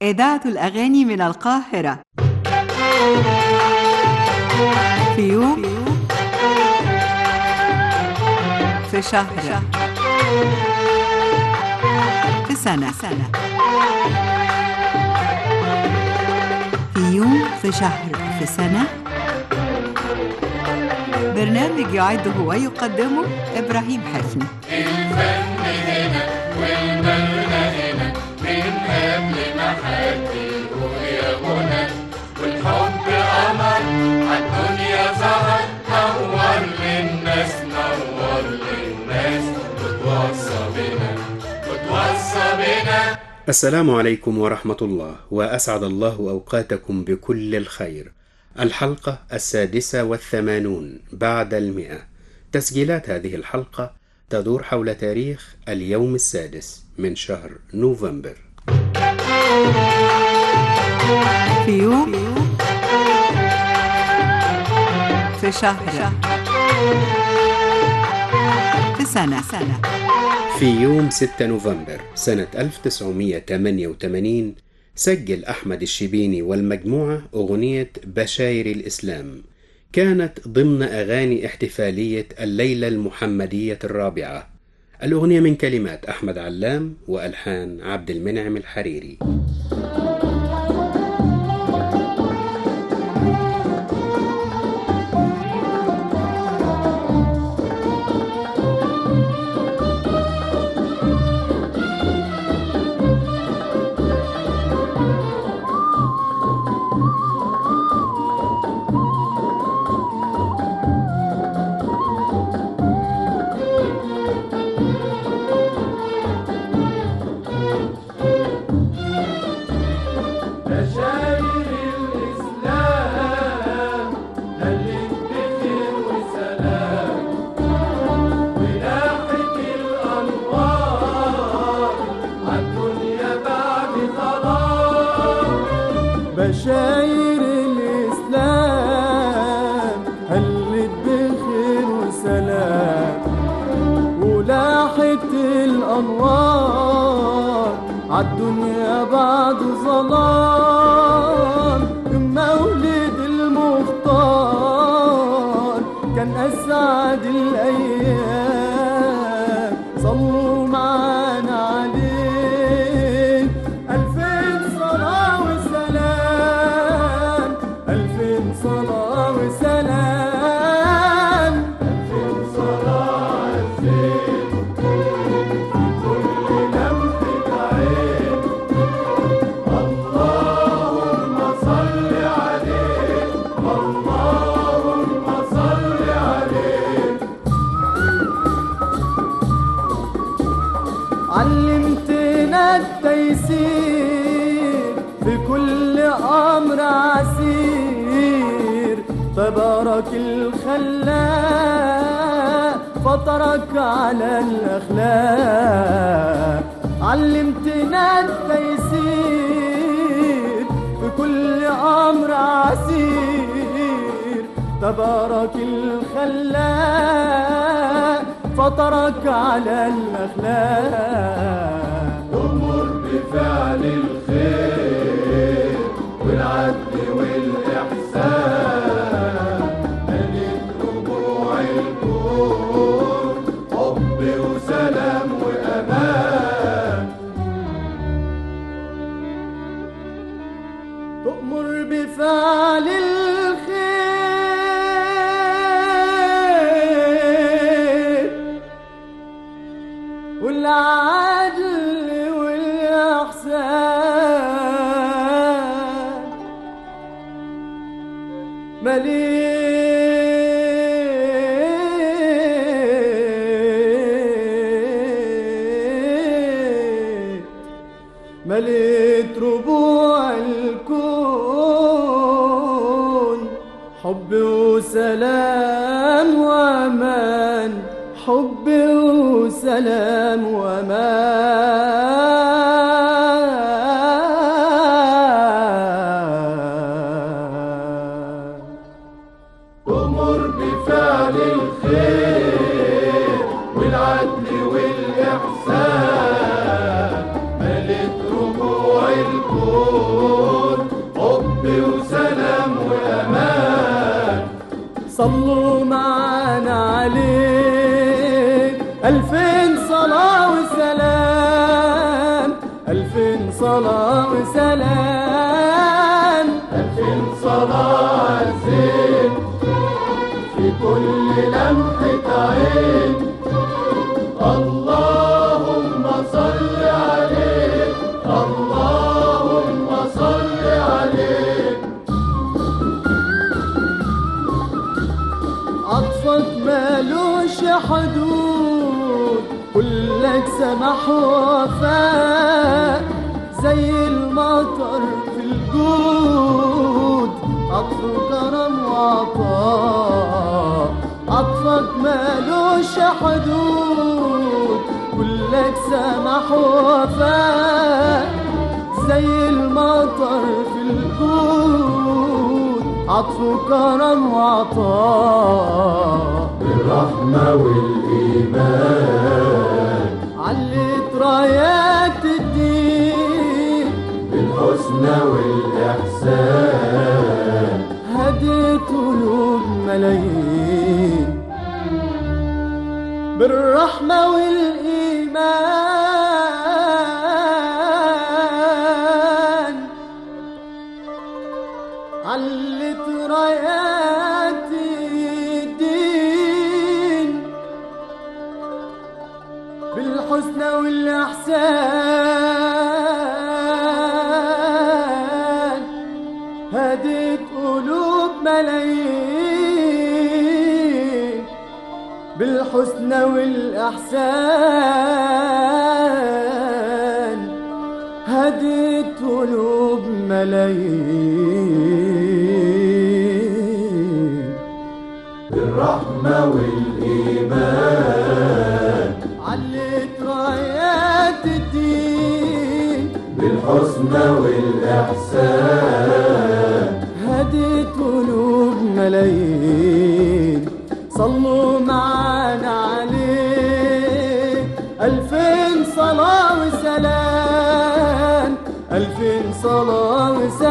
إذاعة الأغاني من القاهرة. في يوم، في شهر، في سنة. في يوم، في شهر، في سنة. برنامج يعده ويقدمه إبراهيم حفني. الفن هنا والمغنى هنا، من قبل ما حد يقول يا غنى، والحب قمر عالدنيا ظهر، نور للناس وتوصى بنا. السلام عليكم ورحمة الله، وأسعد الله أوقاتكم بكل الخير. الحلقة 86 بعد 100. تسجيلات هذه الحلقة تدور حول تاريخ اليوم السادس من شهر نوفمبر. في يوم، في شهر، في سنة. في يوم 6 نوفمبر سنة 1988 سجل أحمد الشبيني والمجموعة أغنية بشاير الإسلام، كانت ضمن أغاني احتفالية الليلة المحمدية الرابعة. الأغنية من كلمات أحمد علام وألحان عبد المنعم الحريري. بشاير الإسلام هلت بخير وسلام، ولاحت الأنوار عالدنيا بعد ظلام. مولد المختار كان أسعد الأيام، صلوا معانا عليه ألفين صلاة وسلام، ألفين صلاة وسلام، ألفين صلاة ألفين كل لمحة عين. اللهم صل عليه، اللهم صل عليه. علمتنا التيسير في كل أمر عسير، تبارك الخلاق فطرك على الأخلاق. علمتنا التيسير في كل أمر عسير، تبارك الخلاق فطرك على الأخلاق. أمر بفعل الخير والعدل والإحسان، ملك ربوع الكون، حب وسلام وأمان. تؤمر بفعل الخير والعدل والإحسان، مليت ربوع الكون، حب وسلام وأمان، حب وسلام وأمان. أمر بفعل الخير والعدل والإحسان، ملك ربوع الكون، عليك ألفين صلاة وسلام، ألفين صلاة وسلام، ألفين صلاة عالزين في كل لمحة عين. اللهم صل عليك، اللهم صل عليك. عطفك مالوش حدود، كلك سمح ووفاء، زي المطر في الجود، عطف كرم وعطاء. عطفك مالوش حدود، كلك سمح ووفاء، زي المطر في الجود، عطف كرم وعطاء. بالرحمة والإيمان علت رايات الدين، بالحسنى والإحسان هديت قلوب ملايين. بالرحمة والإيمان علت رايات الدين، بالحسنى والإحسان هديت قلوب ملايين. بالحسنى والإحسان هديت قلوب ملايين. بالرحمة والإيمان علت رايات الدين، بالحسنى والإحسان هديت قلوب ملايين. صلوا معانا عليه ألفين صلاة وسلام، ألفين صلاة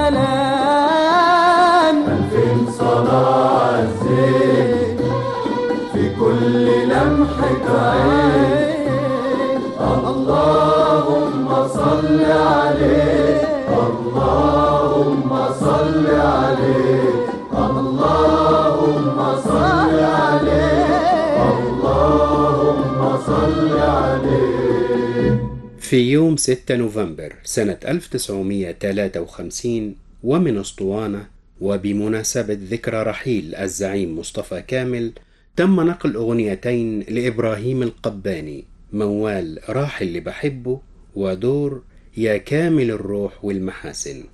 وسلام، ألفين صلاة عالزين في كل لمحة عين. اللهم صل عليه، اللهم صل عليه، اللهم صل عليه، اللهم صل عليه. في يوم 6 نوفمبر سنة 1953 ومن أسطوانة، وبمناسبة ذكرى رحيل الزعيم مصطفى كامل، تم نقل أغنيتين لإبراهيم القباني، موال راح اللي بحبه، ودور يا كامل الروح والمحاسن.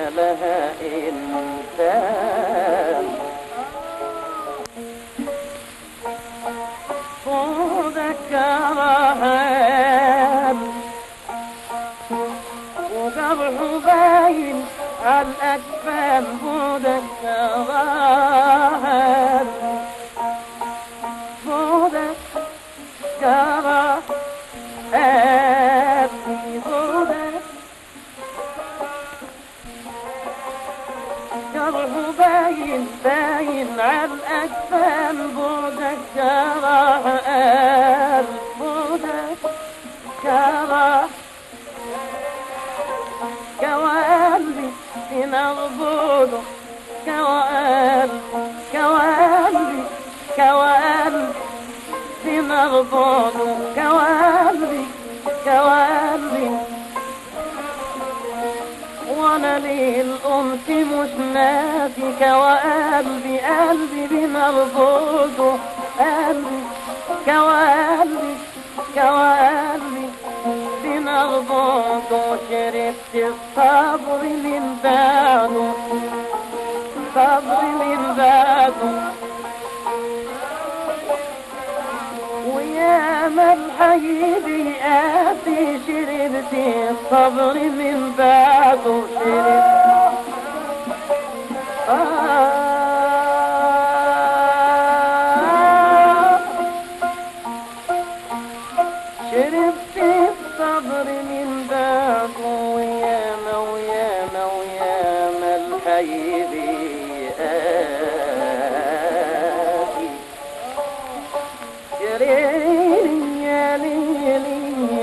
لها إنسان وذكرها وقبح باين عالأكفان وذكرها وذكرها جرح باين عالأكفان بذكرها بذكرها كوالي نربوده كوالي نربوده كوالي وانا للأنس مش ناسي كوالي بنربوده قلبي كوالي بنربوده شربت الصبر من بعده ويا من حيدي آتي شربت الصبر من بعده شربت الصبر من بعده وياما الحيدي آتي شربت يا ليلي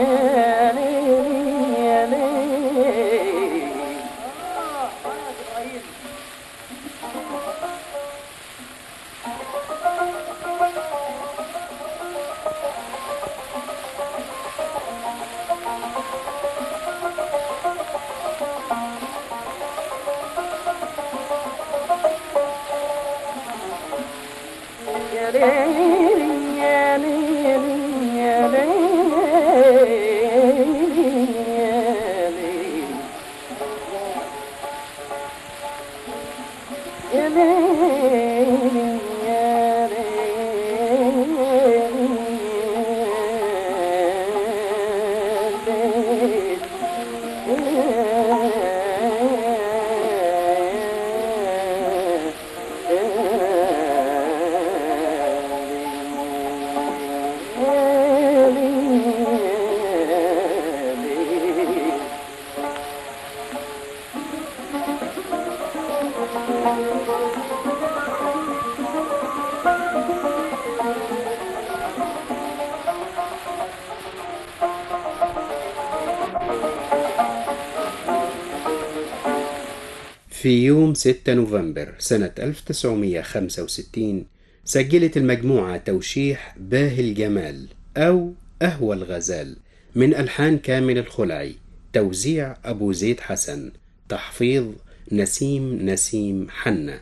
في يوم 6 نوفمبر سنة 1965 سجلت المجموعة توشيح باهي الجمال أو أهوى الغزال من ألحان كامل الخلعي، توزيع أبو زيد حسن، تحفيظ نسيم حنة.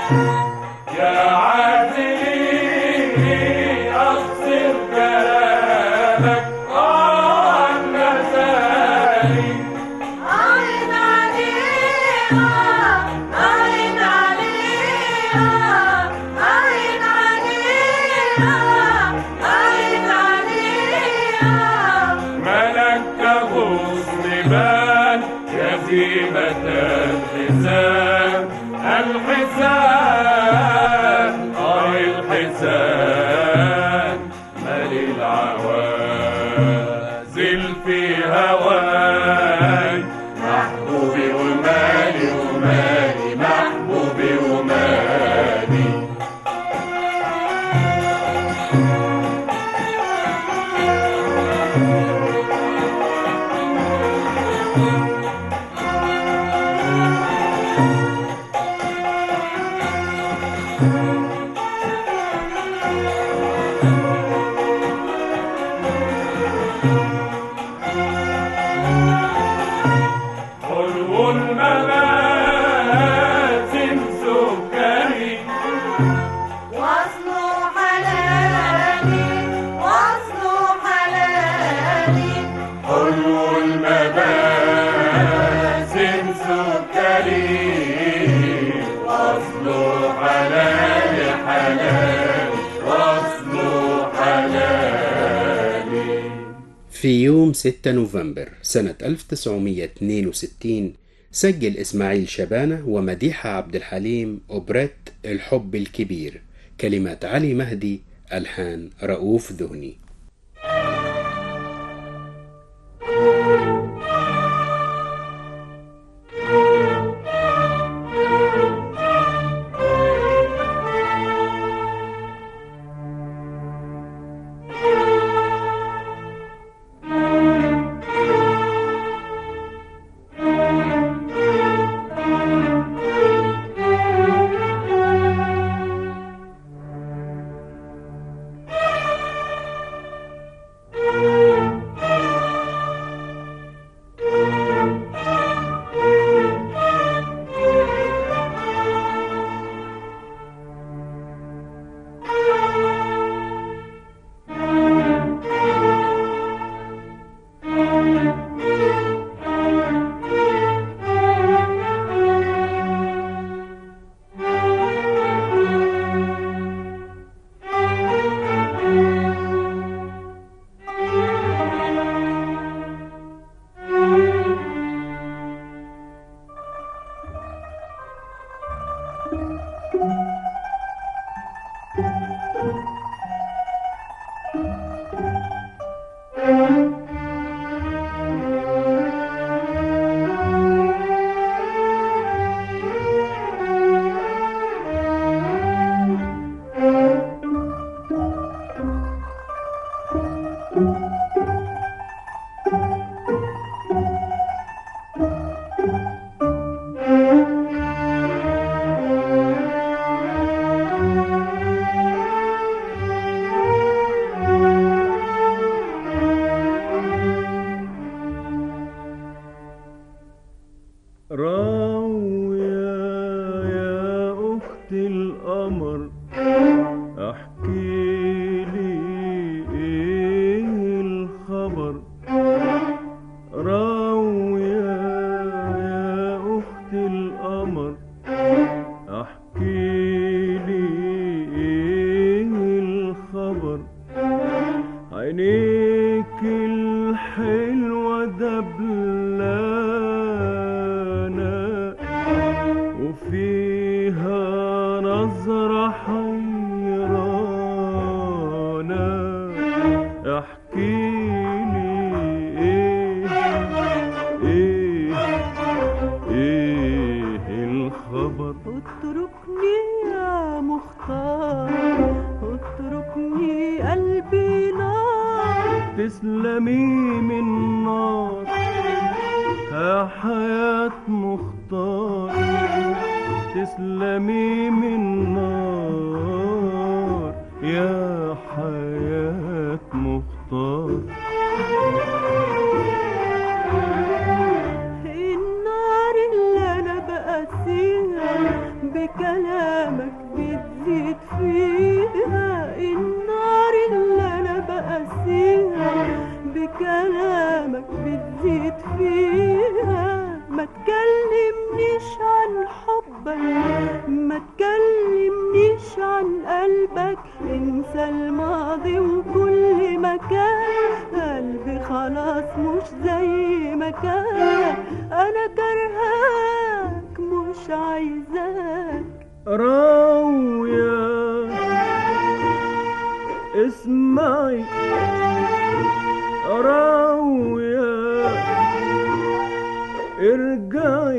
يا عازلي أقصر كلامك عن مزاري. عين عليها عين عليها عين عليها عين عليها ملك غصن بان يزيمة الحسان الحسان الحسان مال العوازل في هواي محبوبي ومالي ومالي محبوبي ومالي. حلو المماسم سكري وصله حلالي وصله حلالي حلو المماسم سكري وصله حلالي حلال وصله حلالي. في يوم 6 نوفمبر سنة 1962 سجل إسماعيل شبانة ومديحة عبد الحليم أوبريت الحب الكبير، كلمات علي مهدي، ألحان رؤوف ذهني. راوية يا أخت القمر احكي لي ايه الخبر. راوية يا أخت القمر احكي لي ايه الخبر. عينيك الحلوة دبلانة وفيها نظرة حيرانة. احكي لي ايه الخبر. اتركني يا مختار اتركني قلبي نار. تسلمي من نار يا حياة مختار. تسلمي من نار يا حياة مختار. النار اللي انا بقاسيها بكلامك بكلامك بتزيد فيها النار اللي انا بقاسيها، بكلامك بتزيد فيها. ما تكلمنيش عن حبك، ما تكلمنيش عن قلبك، انسى الماضي وكل مكان. قلبي خلاص مش زي ما كان، انا كرهاك مش عايزاك. راوية اسمعي، راوية ارجعي،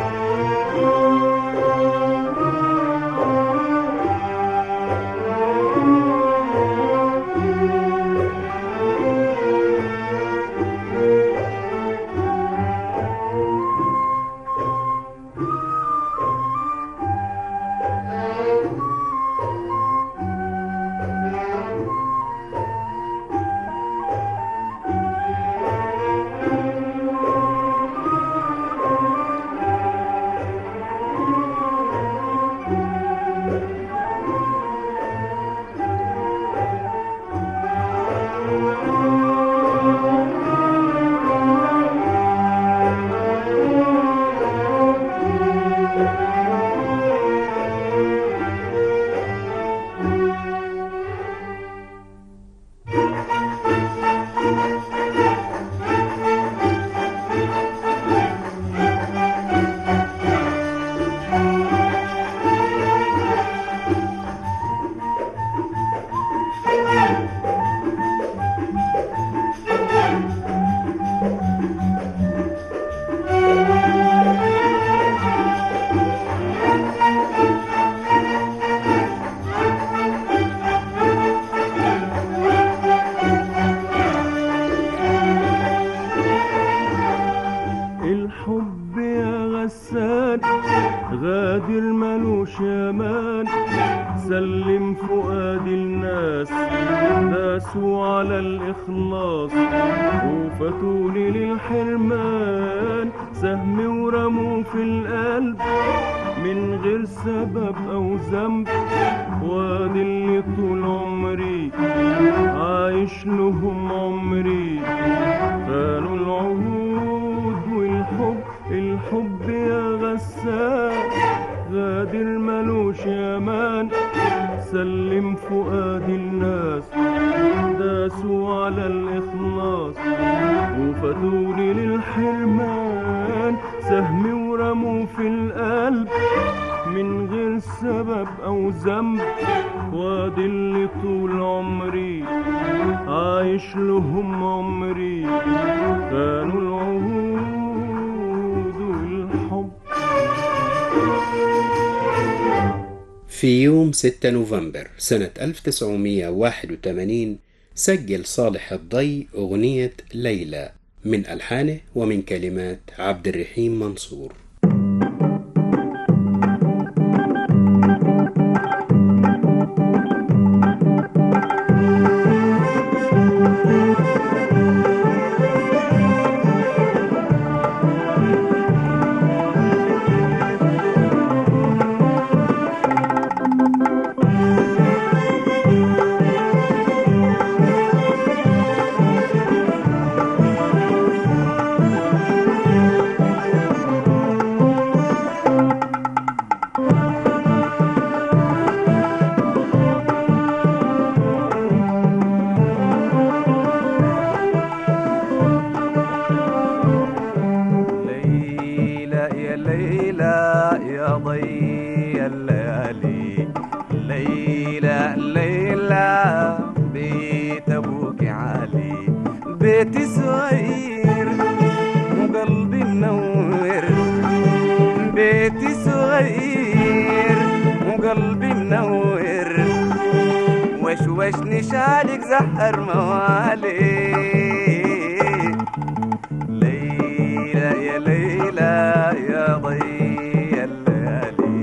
غادر ملوش امان. سلم فؤاد الناس داسوا على الاخلاص وفتوني للحرمان. سهم ورموا في القلب من غير سبب او ذنب، وادي اللي طول عمري عايش لهم عمري. خانوا العهود والحب، الحب يا غسان غادر ملوش امان. سلم فؤاد الناس داسوا على الاخلاص وفتوني للحرمان. سهم ورموا في القلب من غير سبب او ذنب، وادي اللي طول عمري عايش لهم عمري. كانوا العهود والحب. في يوم 6 نوفمبر سنة 1981 سجل صالح الضي أغنية ليلى من ألحانه ومن كلمات عبد الرحيم منصور. بيتي صغير وقلبي منور، بيتي صغير وقلبي منور. وشوشني شالك زهر موالي. ليلى يا ليلى يا ضي الليالي.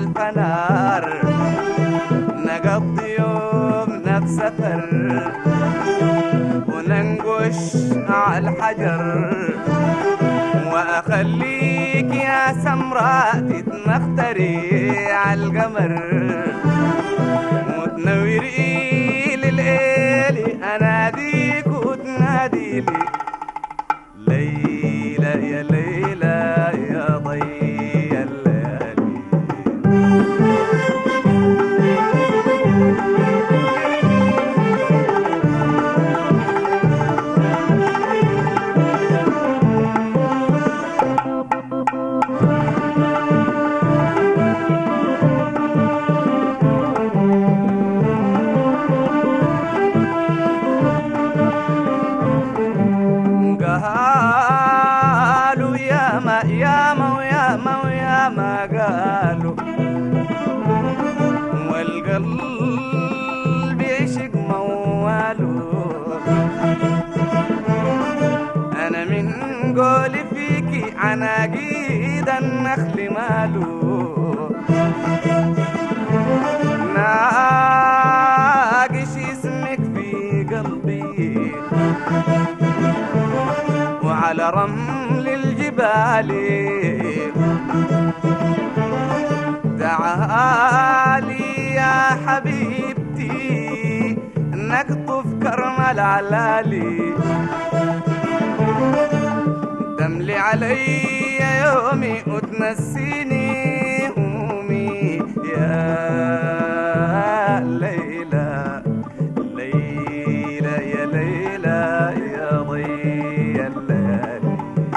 القنار نقضي يومنا في سفر وننقش على الحجر وأخليك يا سمراء تتمختري على القمر وتنوري لليل أناديك وتنادي لي ليلى يا ليلى يا ضي الليالي قالوا ياما ياما وياما وياما قالوا والقلب يعشق مواله أنا من قولي فيكي عناقيد النخل ماله ناقش اسمك في قلبي وعلى رمل الجبال تعالي يا حبيبتي نقطف كرم العلالي تملي علي يومي وتنسيني همومي يا ليلى ليلى يا ليلى يا ضي الليالي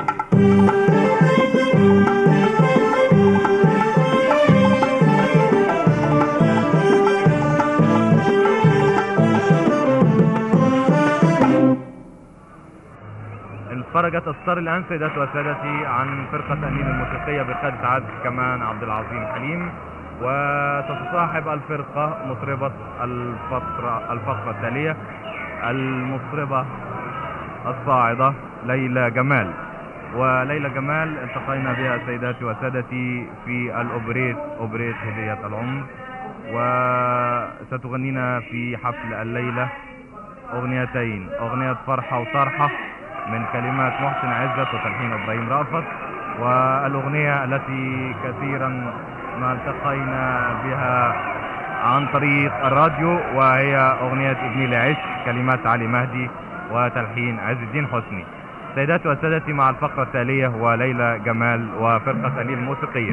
فرجت الستار الآن سيداتي وسادتي عن فرقة أنين الموسيقية بقيادة عازف كمان عبد العظيم حليم، وستصاحب الفرقة مطربة الفقرة التالية المطربة الصاعدة ليلى جمال. وليلى جمال التقينا بها سيداتي وسادتي في الأوبريت أوبريت هدية العمر، وستغنينا في حفل الليلة أغنيتين، أغنية فرحة وطرحة من كلمات محسن عزت وتلحين إبراهيم رأفت، والأغنية التي كثيرا ما التقينا بها عن طريق الراديو وهي أغنية ابني لعشق كلمات علي مهدي وتلحين عز الدين حسني. سيداتي وسادتي مع الفقرة التالية وليلى جمال وفرقة أنين الموسيقية.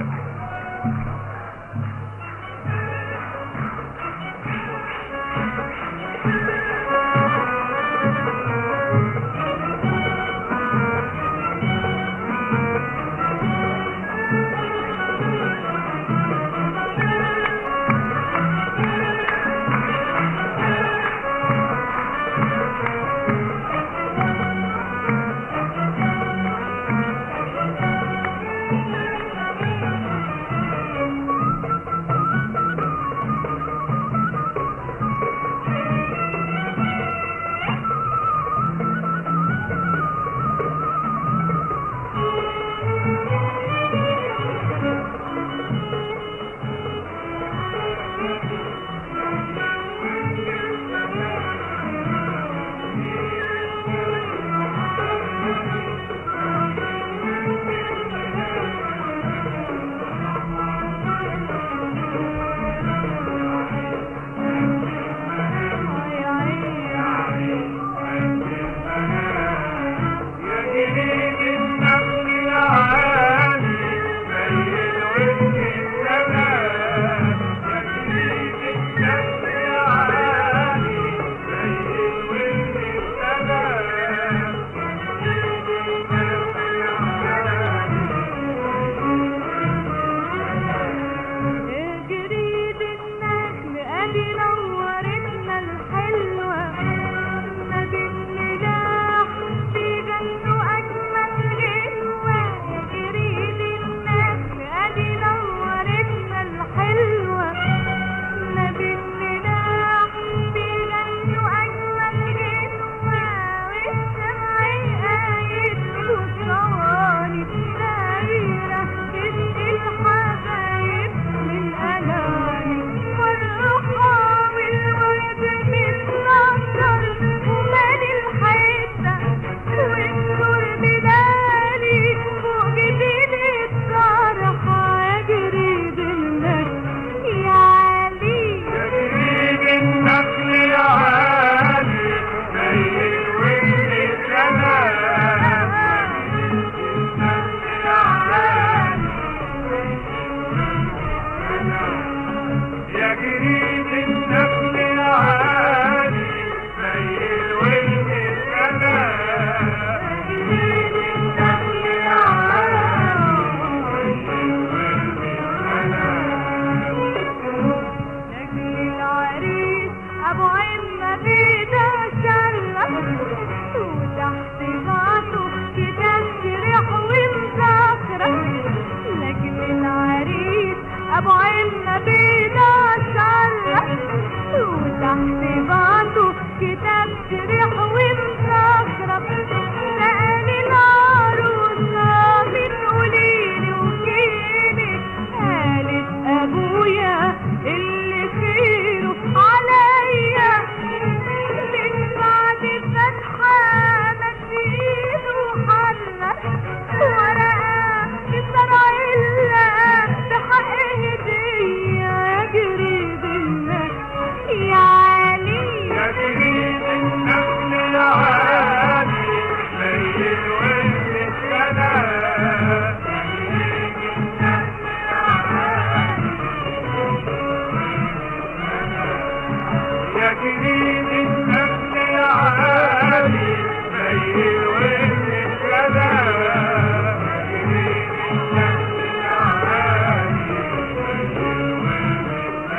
جريد النخل عالي زي الورد السلام جريد النخل عالي زي الورد السلام نجم العريس ابو عمة بيده شلة وتحت بعضه كتاب شريح ومذاكرة نجم العريس ابو عمة بيده شلة وتحت بعضه كتاب شريح ومذاكرة سأل العروسة من قوليلي وجيلي قالت ابويا اللي خيره عليا من بعد فتحة مسيله حلة ورقة بزرع الله بحق هدية جريد النخل يا علي يا جريد النخل عالي زي الورد السلام يا جريد النخل عالي زي الورد السلام جريد النخل عالي زي الورد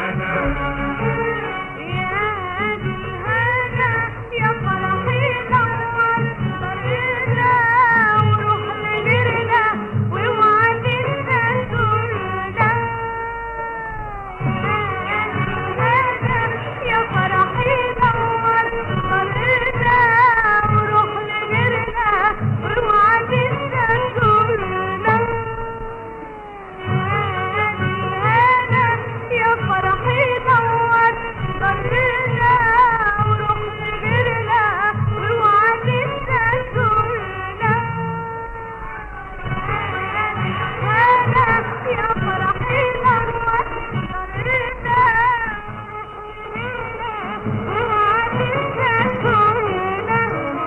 السلام يا هادي الهنا يا فرحي نور طريقنا وروح لغيرنا واوعى تنسى زورنا يا فرحي نور طريقنا وروح لغيرنا واوعى تنسى زورنا يا فرحي نور طريقنا وروح لغيرنا واوعى تنسى زورنا يا فرحي نور طريقنا واوعى تنسى زورنا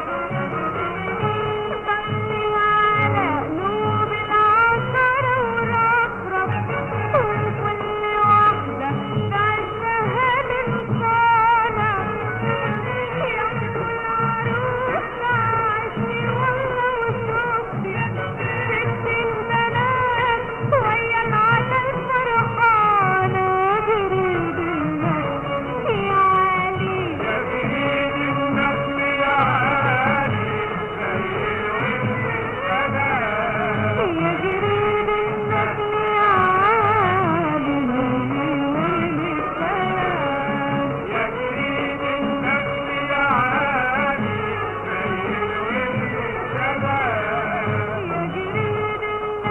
صلي على قلوب العشر ورفرف وكل واحدة تعيشها للصالة يا كل عروسة عشتي والله وشوفتي ست البنات ويا العسل فرحانة جريد النخل يا علي يا جريد النخل عالي زي الورد السلام يا جريد النخل عالي زي الورد السلام يا جريد النخل عالي زي الورد السلام يا جريد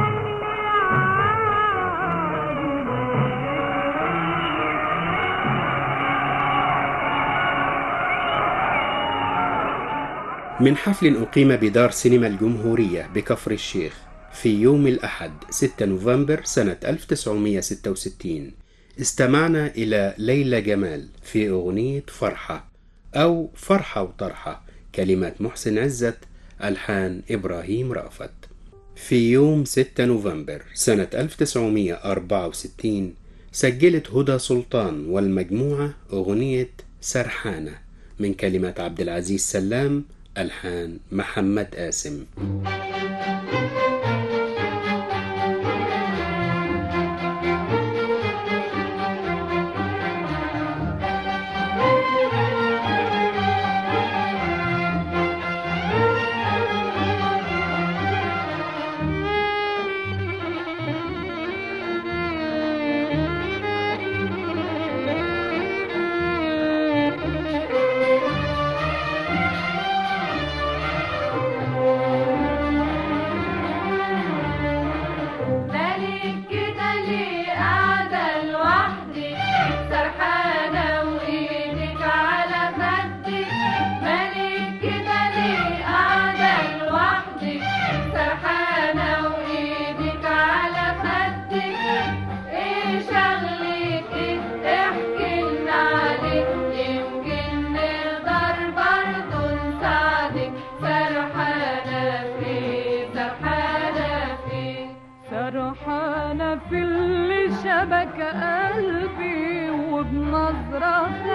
من حفل أقيم بدار سينما الجمهورية بكفر الشيخ في يوم الأحد 6 نوفمبر سنة 1966 استمعنا إلى ليلى جمال في أغنية فرحة أو فرحة وطرحة، كلمات محسن عزت، ألحان إبراهيم رأفت. في يوم 6 نوفمبر سنة 1964 سجلت هدى سلطان والمجموعة أغنية سرحانة من كلمات عبد العزيز سلام، ألحان محمد قاسم. السلام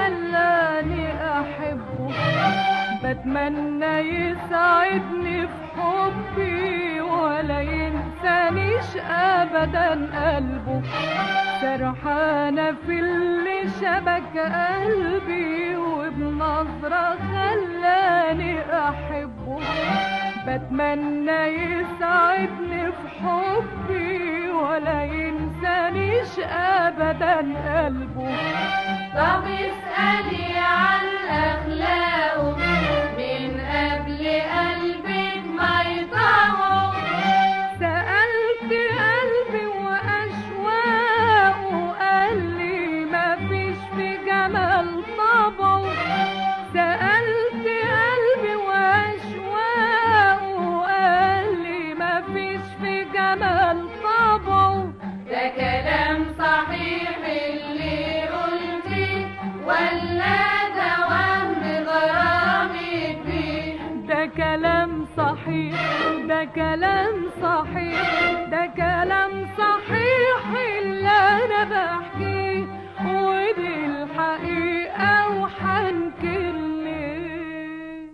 خلاني أحبه، بتمنى يسعدني في حبي ولا ينسانيش أبدا قلبه. سرحانة في اللي شبك قلبي وبنظرة خلاني أحبه، بتمنى يسعدني في حبي ولا ينسانيش أبدا قلبه. طب اسألي عن أخلاقه من قبل قلبك ما يطوع. سألت قلبي وأشواقه قال لي مفيش في جمال طبعه. سألت قلبي وأشواقه قال لي مفيش في جمال طبعه. ده كلام صحيح اللي قلتي ولا ده وهم غرامك بيه؟ ده كلام صحيح، ده كلام صحيح، ده كلام صحيح اللي أنا بحكيه، ودي الحقيقة وحنكر ليه.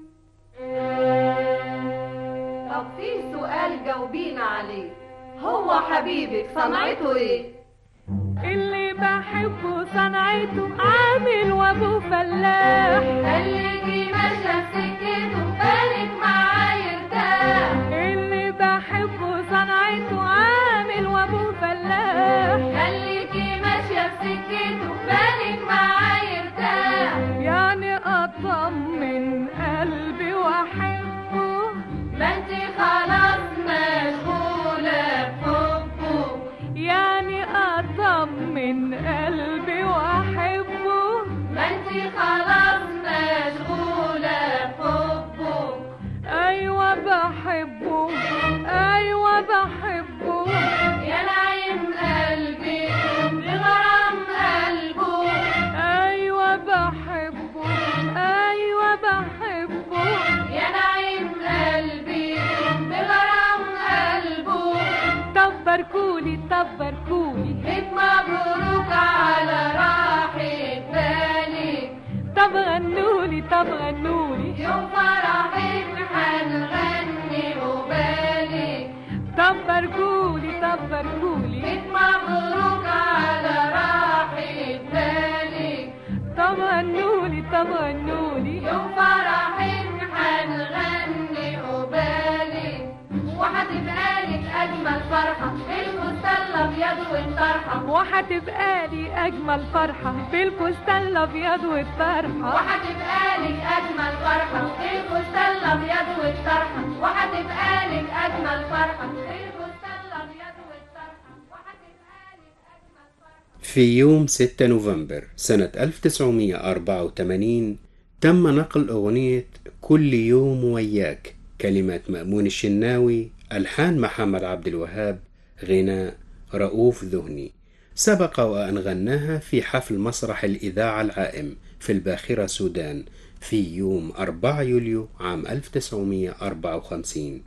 طب في سؤال جاوبينا عليه، هو حبيبك صنعته ايه؟ اللي بحبه صنعته عامل وابو فلاح، خليكي ماشية في سكته بالك معاه يرتاح. اللي بحبه صنعته عامل وابو فلاح، خليكي ماشية في سكته بالك معاه يرتاح. يعني أطمن قلبي وأحبه، ما انتي خلاص مشغولة بحبه. يعني أطمن قلبي وأحبه، ما انتي خلاص مشغولة بحبه. أيوة بحبه، أيوة بحبه، يا نعيم قلبي بغرام قلبه. أيوة بحبه، أيوة بحبه، يا نعيم قلبي بغرام قلبه. طب باركولي، طب باركولي، بيت مبروك على راحة بالك. طب غنولي، طب غنولي، يوم فرحك هنغني وبالك. طب باركولي، طب باركولي، بيت مبروك على راحة بالك. طب غنولي، طب غنولي، يوم فرحك هنغني وبالك. وهتبقى لك أجمل فرحة بالفستان الأبيض والطرحة. وهتبقى لي أجمل فرحة بالفستان الأبيض والطرحة. وهتبقى لك أجمل فرحة بالفستان الأبيض والطرحة. وهتبقى لك أجمل فرحة بالفستان الأبيض والطرحة. وهتبقى لك أجمل فرحة. في يوم 6 نوفمبر سنة 1984 تم نقل أغنية كل يوم وياك، كلمات مأمون الشناوي، ألحان محمد عبد الوهاب، غناء رؤوف ذهني. سبق وأن غناها في حفل مسرح الإذاعة العائم في الباخرة سودان في يوم 4 يوليو عام 1954.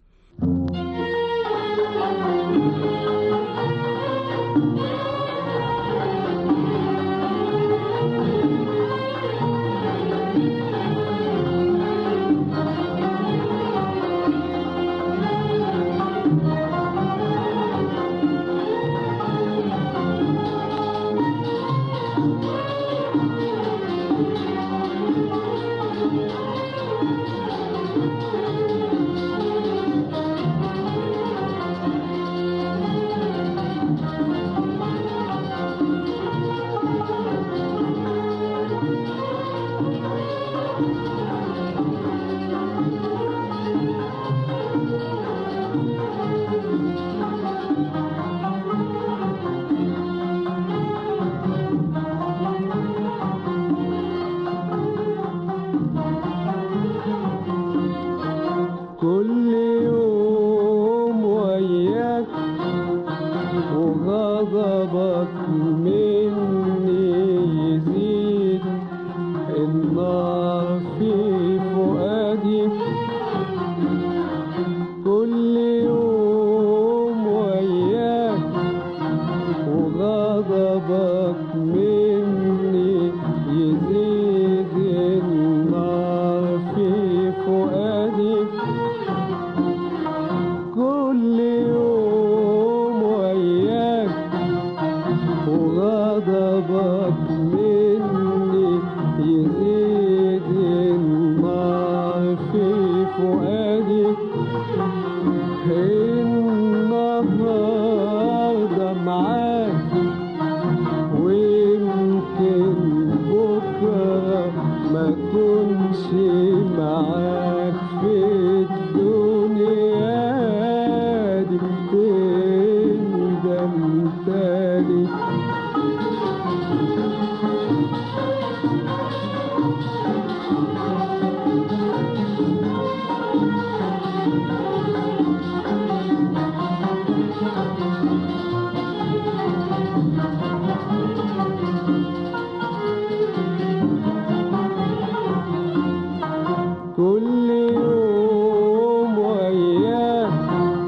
غضبك مني يزيد النار في فؤادي النهارده معاك ويمكن بكره ما كنش معاك في الدنيا دي تندم تاني كل يوم وياك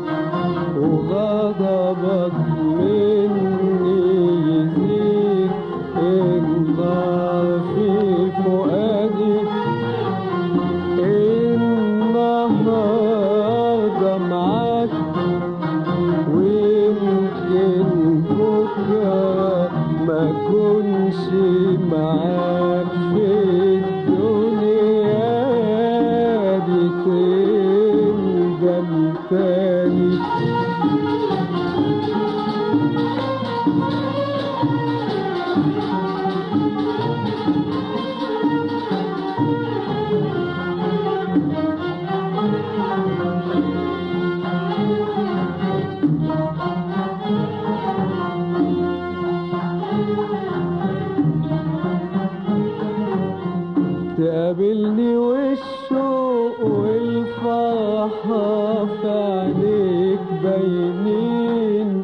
وغضبك مني يزيد النار في فؤادي النهارده معاك ويمكن بكره ما كنش معاك في الدنيا دي تندم تاني تقابلني والشوق والفرحة في عينيك باينين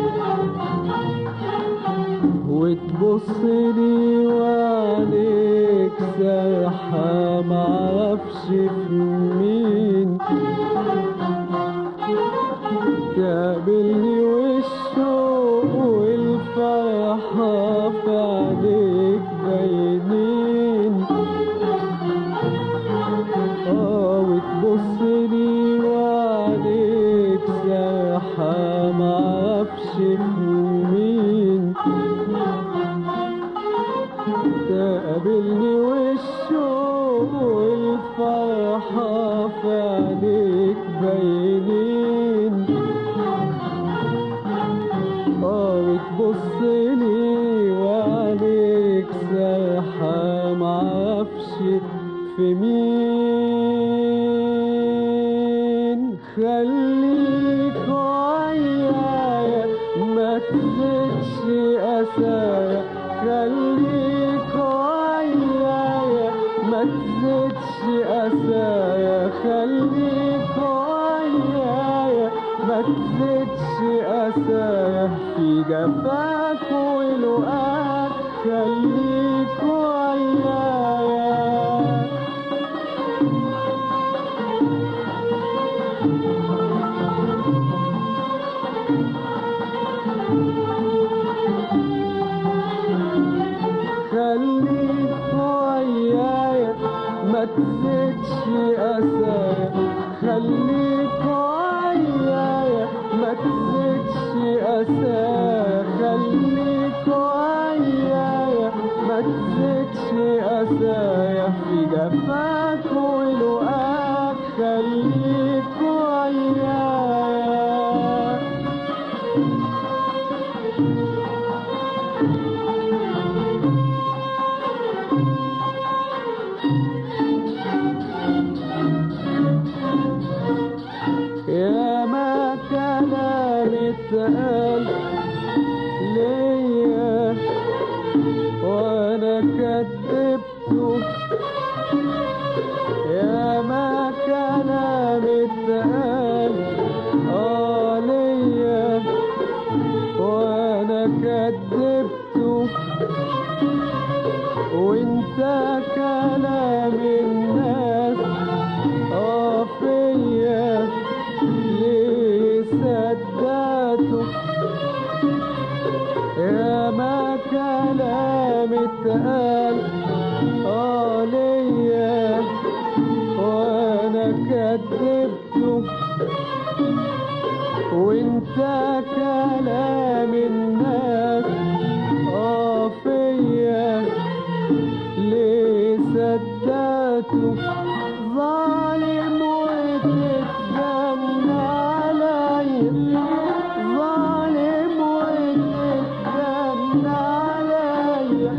وتبصلي وعينيك سرحة معرفش في مين تقابلني والشوق والفرحة في عينيك باينين وتبصلي وعليك ساحة معرفش في مين تقابلني والشوق والفرحة في عينيك باينين وتبصلي وعليك ساحة معرفش في مين خليك ويايا ما تزيدش أسايا خليك ويايا ما تزيدش أسايا خليك ويايا ما تزيدش أسايا في جفاك ولقاك خليك ويايا خليك ويايا ما تزيدش أسايا خليك ويايا ما تزيدش أسايا خليك ويايا ما تزيدش أسايا في جفاك ولقاك خليك ويايا يا ما كلام اتقال ليا وانا كدبته يا ما كلام اتقال ليا وانا كدبته وانت كلام الناس فيا ليه صدقته يا ما كلام اتقال ليا وانا كدبته وانت كلام الناس فيا صدقته ظالم وتتجنى عليا ظالم وتتجنى عليا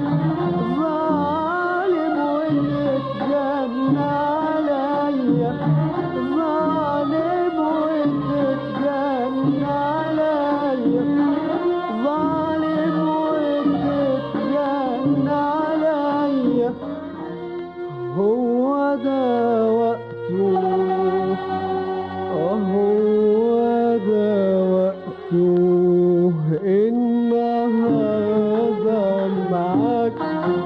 ظالم وتتجنى عليا ظالم وتتجنى عليا ظالم وتتجنى عليا هو ده وقته هو ده وقته النهارده معاك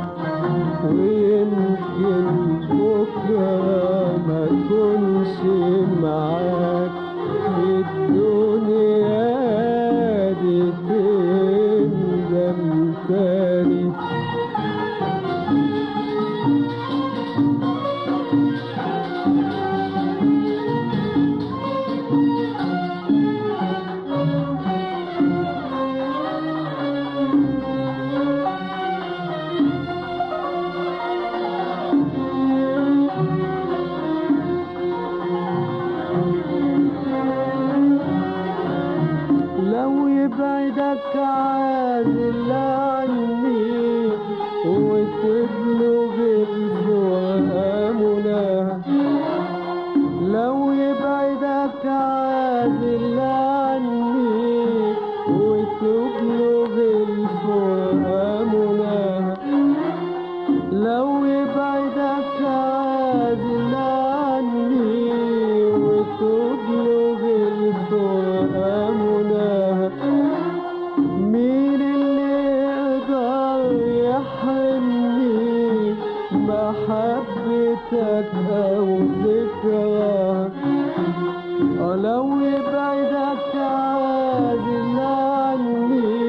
ويمكن بكره ما كنش معاك الدنيا دي تندم تاني لو يبعدك عازل عني وتبلغ الفؤاد مناها لو يبعدك عازل عني وتبلغ الفؤاد مناها لو يبعدك عازل عني وتبلغ الفؤاد مناها مين اللي يقدر يحرمني محبتك او ذكراك لو يبعدك عازل عني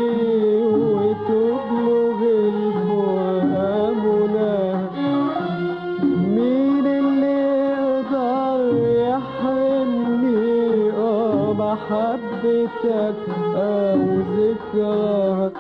وتبلغ الفؤاد مناها مين اللي يقدر يحرمني محبتك او ذكراك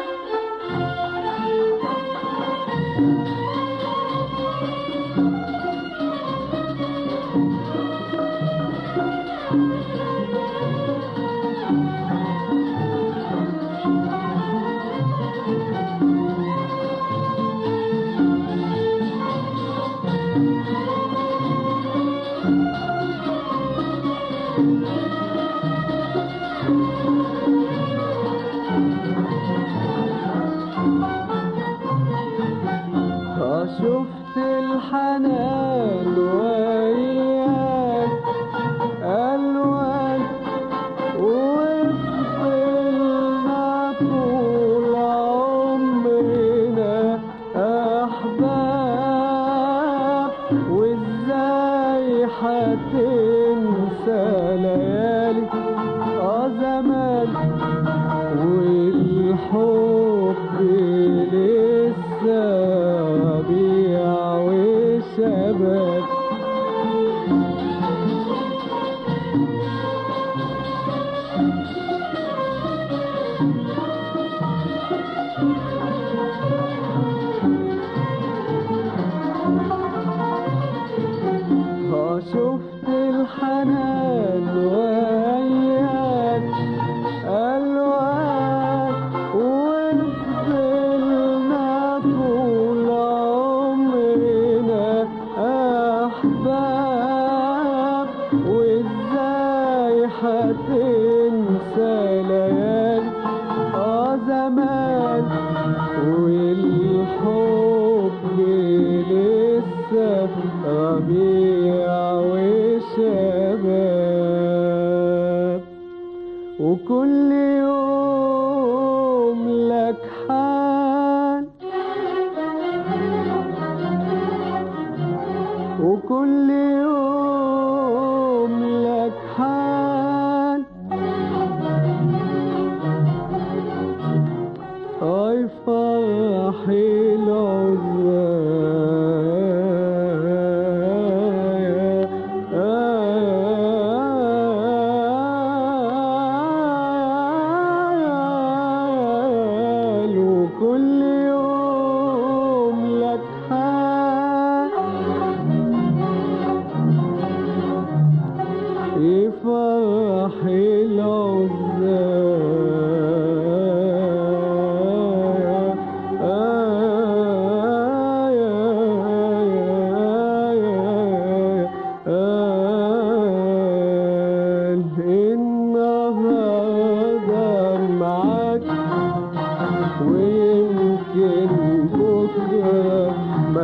شفت الحنان وياك ألوان وفضلنا طول عمرنا أحباب وإزاي هتنسى ليالي زمان والحب لسه ربيع وشباب شفت الحنان وياك ألوان وفضلنا طول عمرنا أحباب وإزاي هتنسى ليالي زمان والحب لسه ربيع وشباب وكل يوم لك حال وكل يوم لك حال اي فرحي وكل يوم لك حال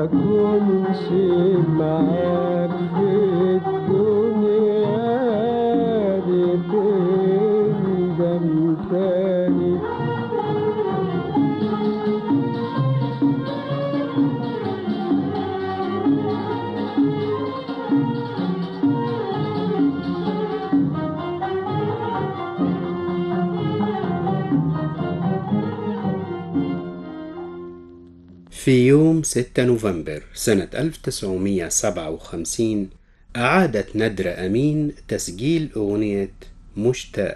ما كنش معاك في الدنيا دي تندم تاني. في يوم 6 نوفمبر سنة 1957 أعادت نادرة أمين تسجيل أغنية مشتاق.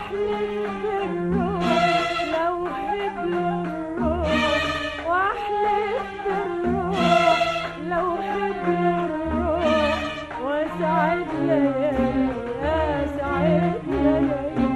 واحلف بالروح لو هبلوا الروح واحلف بالروح لو هبلوا الروح واسعد ليالي اسعد ليالي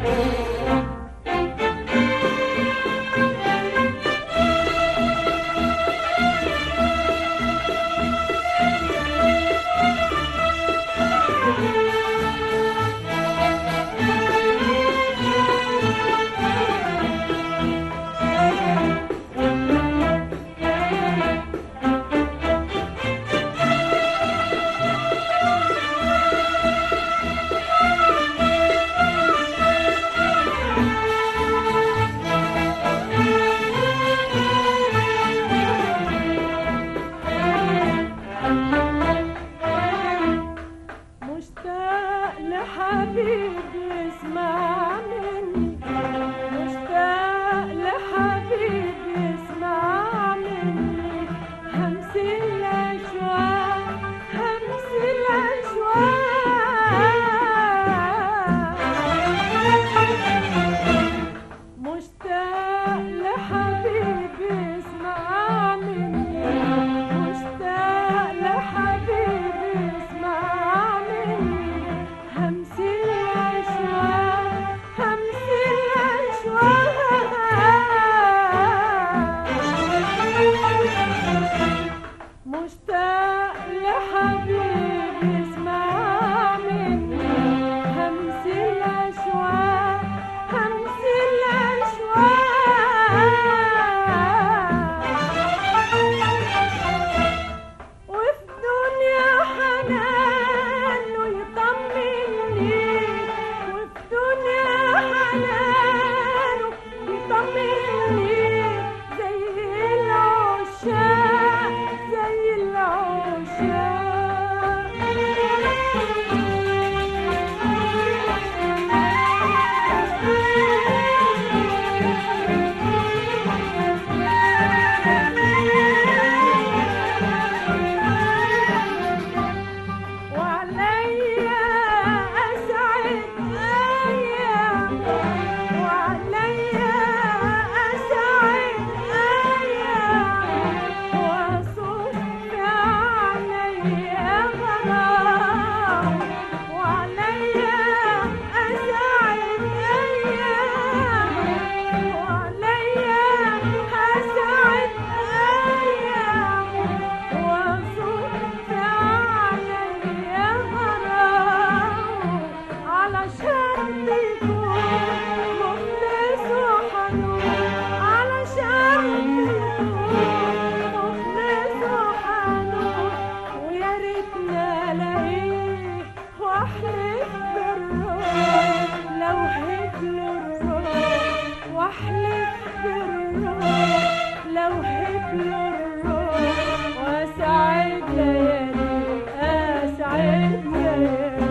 مشتاق لحبيبي اسمع مني مشتاق لحبيبي اسمع مني همس الأشواق همس الأشواق مشتاق لحبيبي اسمع مني مشتاق لحبيبي اسمع مني همس الأشواق همس الأشواق مشتاق لحبيبي اسمع مني همس الأشواق همس الأشواق وفي دنيا حنان ويطمني وفي دنيا حنان ويطمني زي العشاق زي وعليا أسعد أيام وعليا أسعد أيام وأصف عليا غرام وعليا أسعد أيام وعليا أسعد أيام وأصف عليا غرام علشان تكون مخلص وحنون علشان تكون مخلص وحنون ويا ريتنا الاقيه واحلف بالروح لو هبلوا الروح واحلف بالروح لو هبلوا الروح واسعد ليالي اسعد ليالي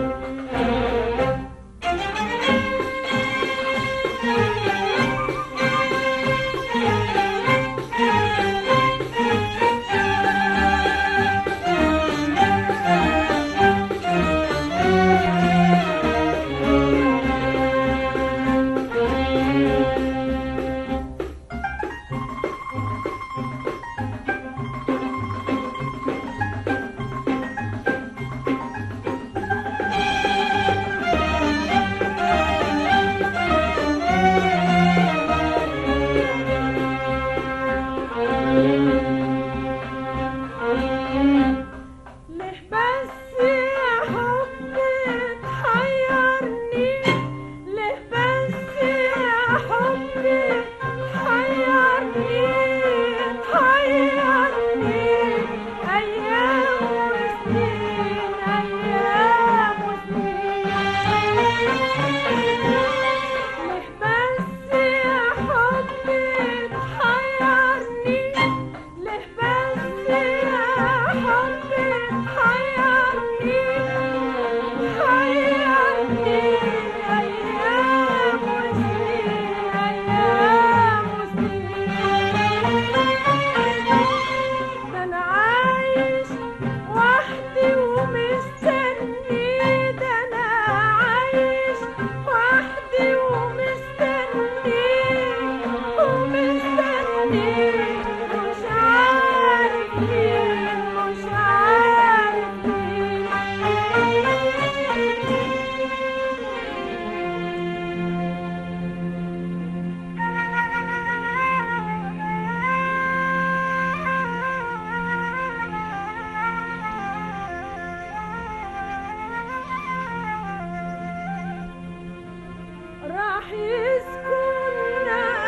راح يسكن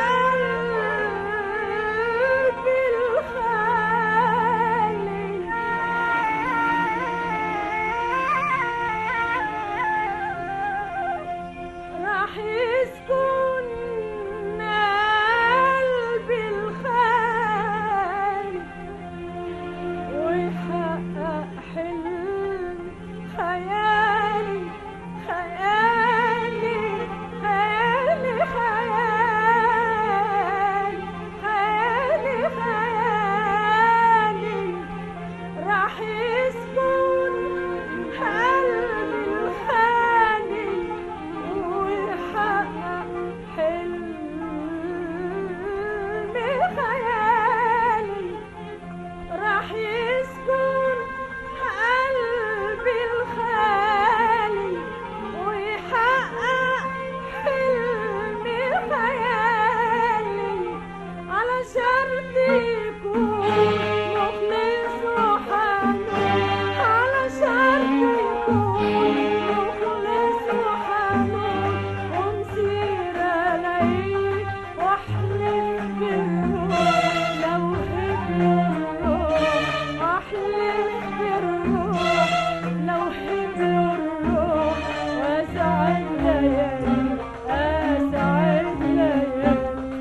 قلبي الخالي راح يسكن قلبي الخالي ويحقق حلم خيالي خيالي خيالي خيالي خيالي خيالي راح يسكن قلبي الخالي ويحقق حلمي خيالي راح يسكن قلبي الخالي ويحقق حلمي خيالي على شرط يكون مخلص وحنون على شرط يكون مخلص وحنون ومسير الاقيه واحلف بالروح لو هبله الروح احلف بالروح لو هبله الروح واسعد ليالي اسعد ليالي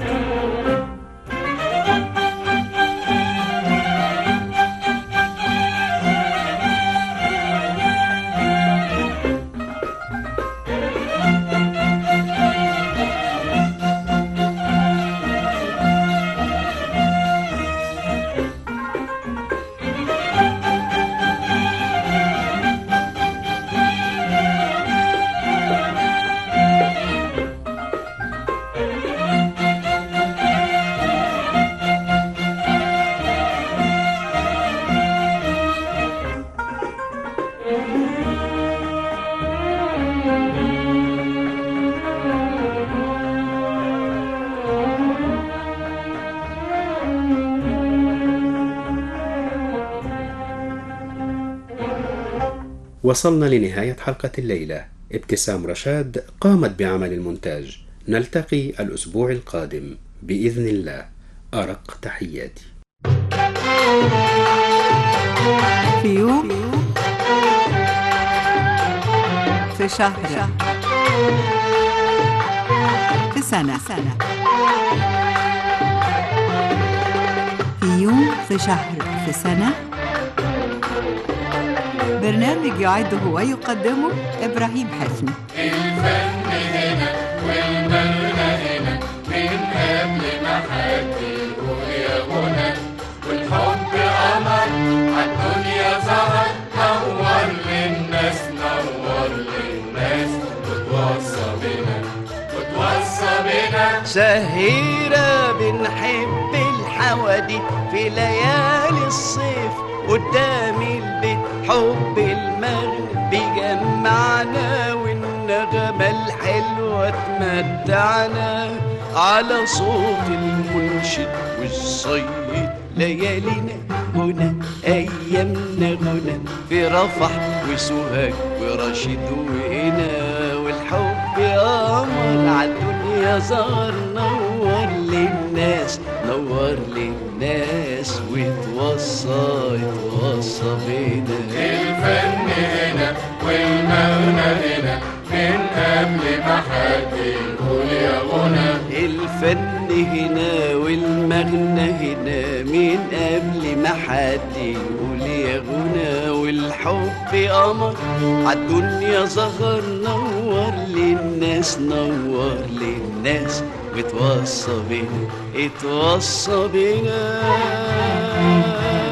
وصلنا لنهاية حلقة الليلة. ابتسام رشاد قامت بعمل المونتاج. نلتقي الأسبوع القادم بإذن الله. أرق تحياتي. في يوم في شهر في سنة في يوم في شهر في سنة. برنامج يعده ويقدمه إبراهيم حفني. الفن هنا والمغنى هنا من قبل ما حد يقول يا غنى والحب قمر عالدنيا ظهر نور للناس وتوصى بنا سهيرة بنحب الحوادث في ليالي الصيف قدام البيت حب المغرب بيجمعنا والنغمة الحلوة تمتعنا على صوت المنشد والصيد ليالينا هنا أيامنا هنا في رفح وسوهاج ورشيد وهنا والحب قمر عالدنيا ظهر نور للناس وتوصى بينا. الفن هنا والمغنى هنا من قبل ما حد يقول يا غنى. الفن هنا والمغنى هنا من قبل ما حد يقول يا غنى والحب قمر عالدنيا ظهر نور للناس وتوصى بينا